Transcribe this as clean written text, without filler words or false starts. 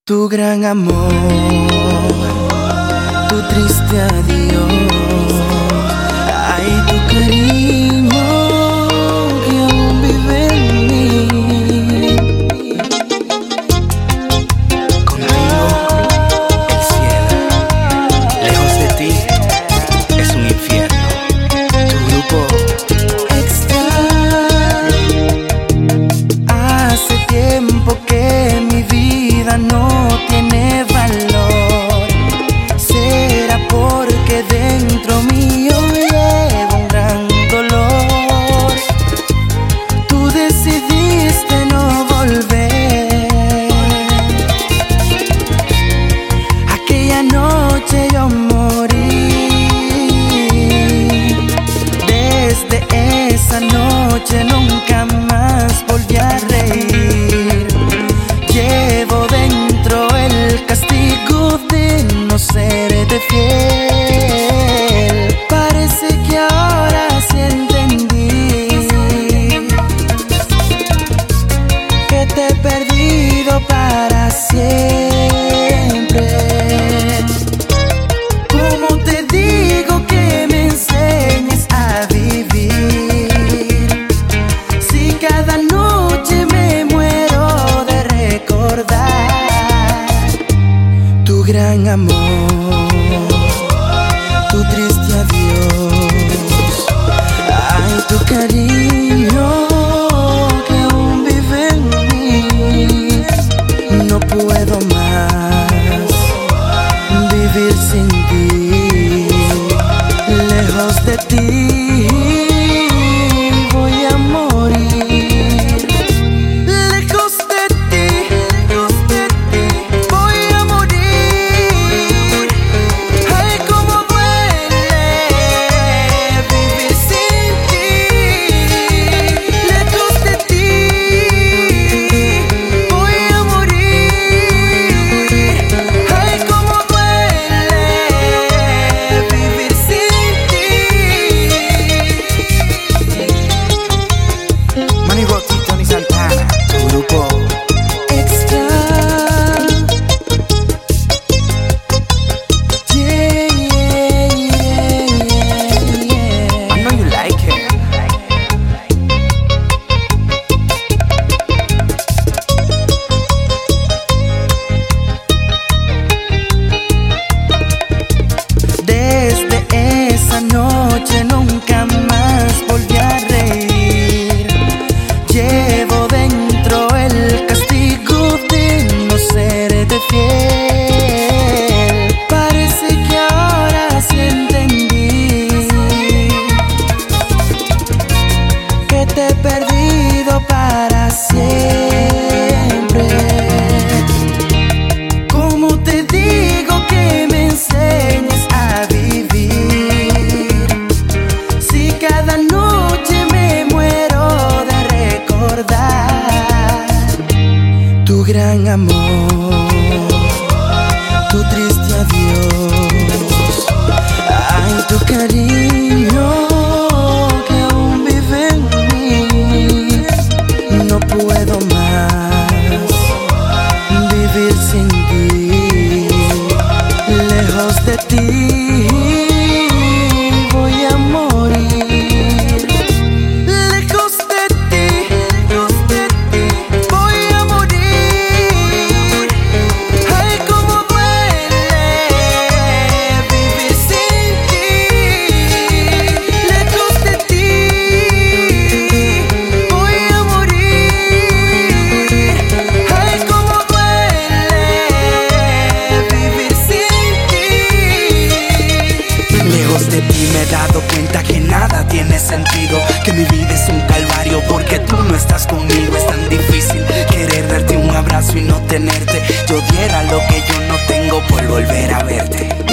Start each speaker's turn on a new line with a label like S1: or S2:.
S1: Tu gran amor, tu triste adiós, ay, tu cariño que aún vive en mí. Contigo el cielo, lejos de ti es un infierno. Tu grupo extra. Hace tiempo que mi vida no tiene valor. Será porque dentro mío llevo un gran dolor. Tú decidiste no volver. Aquella noche yo morí. Desde esa noche nunca más volví a reír. Llevo dentro el castigo de no serte fiel. Parece que ahora sí entendí que te he perdido para siempre. ¿Cómo te digo que me enseñes a vivir? Si cada noche me muero de recordar tu gran amor, tu triste adiós, ay, tu cariño que aún vive en mí. No puedo más vivir sin ti, lejos de ti voy a morir. Lejos de ti voy a morir. Ay, cómo duele vivir sin ti. Lejos de ti voy a morir. Ay, cómo duele vivir sin ti. Manny Rocky, Tony Santana, tu grupo extra. Yeah, yeah, yeah. I know you like it. Desde esa noche nunca más volví a reír. Llevo dentro el castigo de no serte fiel. Parece que ahora sí entendí que te he perdido para siempre. ¿Cómo te digo que me enseñes a vivir? Si cada noche me muero de recordar tu gran amor, tu triste adiós, ay, tu cariño que aún vive en mí. No puedo más vivir sin ti, lejos de ti voy a morir. Lejos de ti voy a morir. Ay, cómo duele vivir sin ti. Lejos de ti voy a morir. Ay, cómo duele vivir sin ti. Lejos de ti me he dado cuenta que nada tiene sentido, que mi vida es un calvario porque tú no estás conmigo. Es tan difícil querer darte un abrazo y no tenerte. Yo diera lo que yo no tengo por volver a verte.